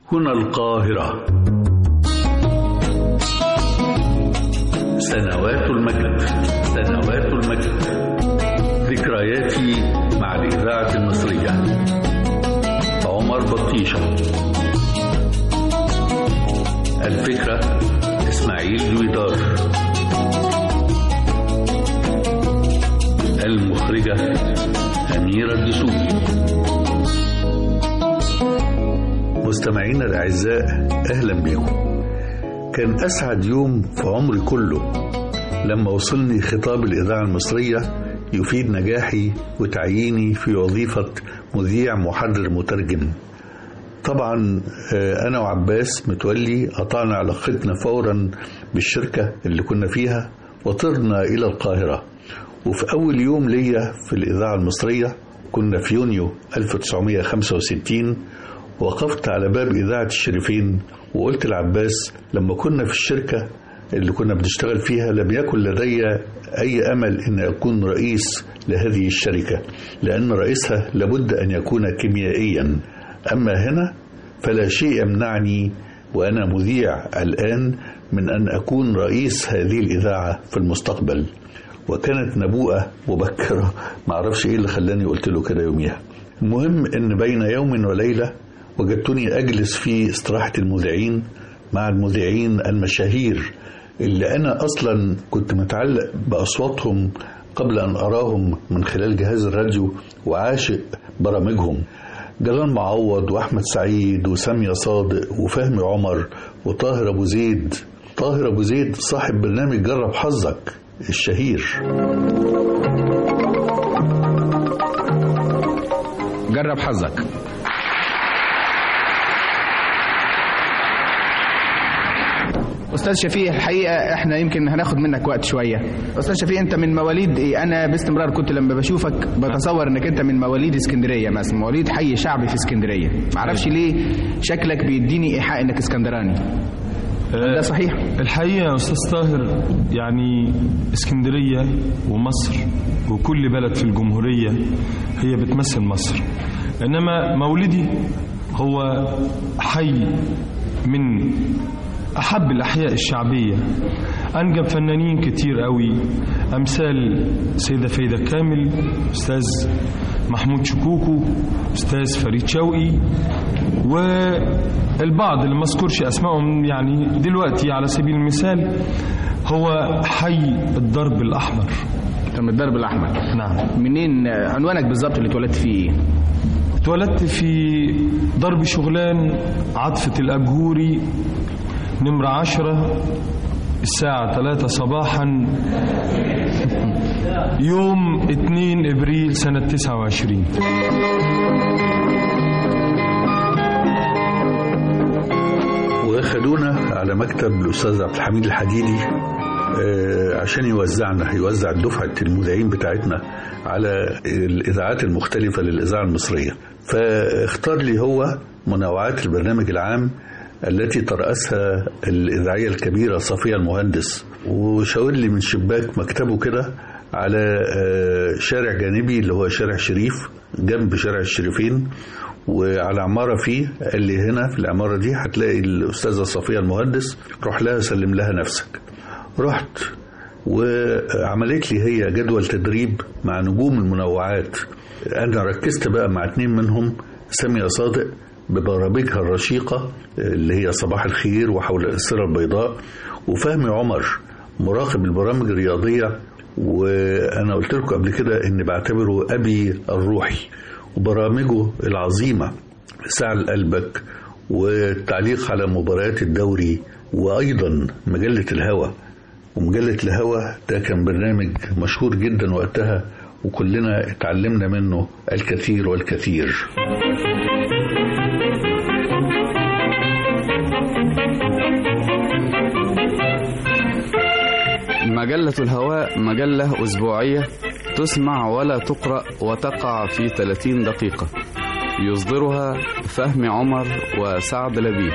هنا القاهرة. سنوات المجد، سنوات المجد، ذكرياتي مع الإذاعة المصرية. عمر بطيشة. الفكرة إسماعيل دويدار. المخرجة أميرة الدسوقي. مستمعينا الأعزاء، أهلا بكم. كان أسعد يوم في عمري كله لما وصلني خطاب الإذاعة المصرية يفيد نجاحي وتعييني في وظيفة مذيع محرر مترجم. طبعا أنا وعباس متولي قطعنا علاقتنا فورا بالشركة اللي كنا فيها وطرنا إلى القاهرة. وفي أول يوم ليا في الإذاعة المصرية كنا في يونيو 1965 وقفت على باب إذاعة الشريفين وقلت لعباس لما كنا في الشركة اللي كنا بنشتغل فيها لم يكن لدي أي أمل أن أكون رئيس لهذه الشركة، لأن رئيسها لابد أن يكون كيميائيا. أما هنا فلا شيء يمنعني وأنا مذيع الآن من أن أكون رئيس هذه الإذاعة في المستقبل. وكانت نبوءة مبكرة، معرفش إيه اللي خلاني قلت له كده يوميها. المهم أن بين يوم وليلة وجدتني أجلس في استراحة المذيعين مع المذيعين المشاهير اللي أنا أصلا كنت متعلق بأصواتهم قبل أن أراهم من خلال جهاز الراديو وعاشق برامجهم. جلال معوض وأحمد سعيد وسامية صادق وفهمي عمر وطاهر أبو زيد. طاهر أبو زيد صاحب برنامج جرب حظك الشهير. جرب حظك. أستاذ شفيق، الحقيقة احنا يمكن هناخد منك وقت شوية. أستاذ شفيق، أنت من مواليد إيه؟ أنا باستمرار كنت لما بشوفك بتصور إنك أنت من مواليد اسكندرية مثلا، مواليد حي شعبي في اسكندرية. معرفش ليه شكلك بيديني إيحاء إنك اسكندراني. ده صحيح؟ الحقيقة يا أستاذ طاهر، يعني اسكندرية ومصر وكل بلد في الجمهورية هي بتمثل مصر، إنما مولدي هو حي من أحب الأحياء الشعبية. أنجب فنانين كتير قوي، أمثال سيدة فايدة كامل، أستاذ محمود شكوكو، أستاذ فريد شوقي، والبعض اللي ما اذكرش أسمائهم يعني دلوقتي على سبيل المثال. هو حي الدرب الأحمر. من الدرب الأحمر؟ نعم. منين عنوانك بالظبط اللي اتولدت فيه؟ اتولدت في درب شغلان عطفة الأبهوري نمرة 10 الساعة 3 صباحا يوم 2 إبريل سنة 29. وأخدونا على مكتب الأستاذ عبد الحميد الحديدي عشان يوزع دفعة المذيعين بتاعتنا على الإذاعات المختلفة للإذاعة المصرية. فاختار لي هو منوعات البرنامج العام التي ترأسها الإذاعية الكبيرة صفية المهندس، وشاور لي من شباك مكتبه كده على شارع جانبي اللي هو شارع شريف جنب شارع الشريفين، وعلى عمارة فيه قال لي هنا في العمارة دي هتلاقي الأستاذة صفية المهندس، روح لها سلم لها نفسك. رحت وعملت لي هي جدول تدريب مع نجوم المنوعات. أنا ركزت بقى مع 2 منهم، سامية صادق ببرامجها الرشيقة اللي هي صباح الخير وحول الأسرة البيضاء، وفهمي عمر مراقب البرامج الرياضية، وأنا قلت لكم قبل كده إني بعتبره أبي الروحي، وبرامجه العظيمة ساعة لقلبك والتعليق على مباريات الدوري، وأيضا مجلة الهوى. ومجلة الهوى ده كان برنامج مشهور جدا وقتها وكلنا اتعلمنا منه الكثير والكثير. مجلة الهواء مجلة أسبوعية تسمع ولا تقرأ وتقع في 30 دقيقة، يصدرها فهمي عمر وسعد لبيب.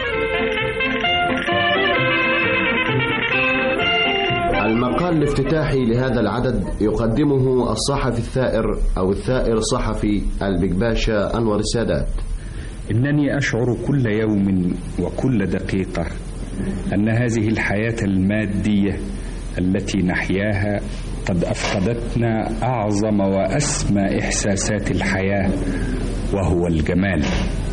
المقال الافتتاحي لهذا العدد يقدمه الصحفي الثائر أو الثائر الصحفي البكباشا أنور السادات. إنني أشعر كل يوم وكل دقيقة أن هذه الحياة المادية التي نحياها قد أفقدتنا أعظم وأسمى إحساسات الحياة، وهو الجمال.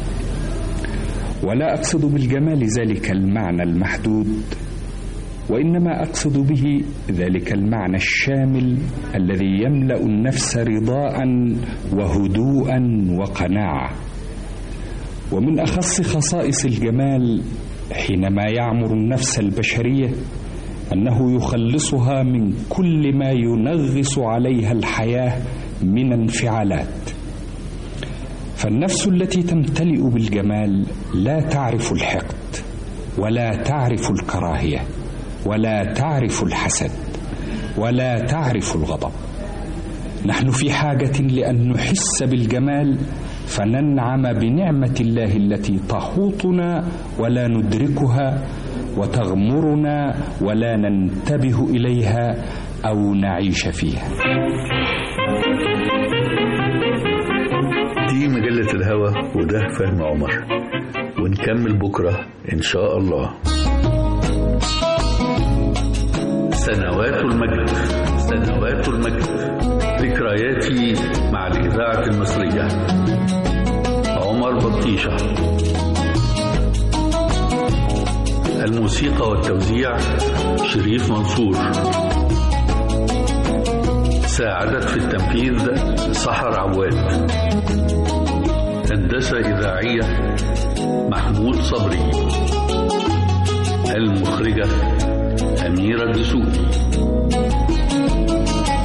ولا أقصد بالجمال ذلك المعنى المحدود، وإنما أقصد به ذلك المعنى الشامل الذي يملأ النفس رضاء وهدوءا وقناعة. ومن أخص خصائص الجمال حينما يعمر النفس البشرية أنه يخلصها من كل ما ينغص عليها الحياة من انفعالات. فالنفس التي تمتلئ بالجمال لا تعرف الحقد، ولا تعرف الكراهية، ولا تعرف الحسد، ولا تعرف الغضب. نحن في حاجة لأن نحس بالجمال فننعم بنعمة الله التي تحوطنا ولا ندركها، وتغمرنا ولا ننتبه إليها أو نعيش فيها. دي مجلة الهوى، وده فهم عمر، ونكمل بكرة إن شاء الله. سنوات المجد، سنوات المجد، ذكرياتي مع الإذاعة المصرية. عمر بطيشة. الموسيقى والتوزيع شريف منصور. ساعدت في التنفيذ سحر عواد. هندسة إذاعية محمود صبري. المخرجة أميرة دسوقي.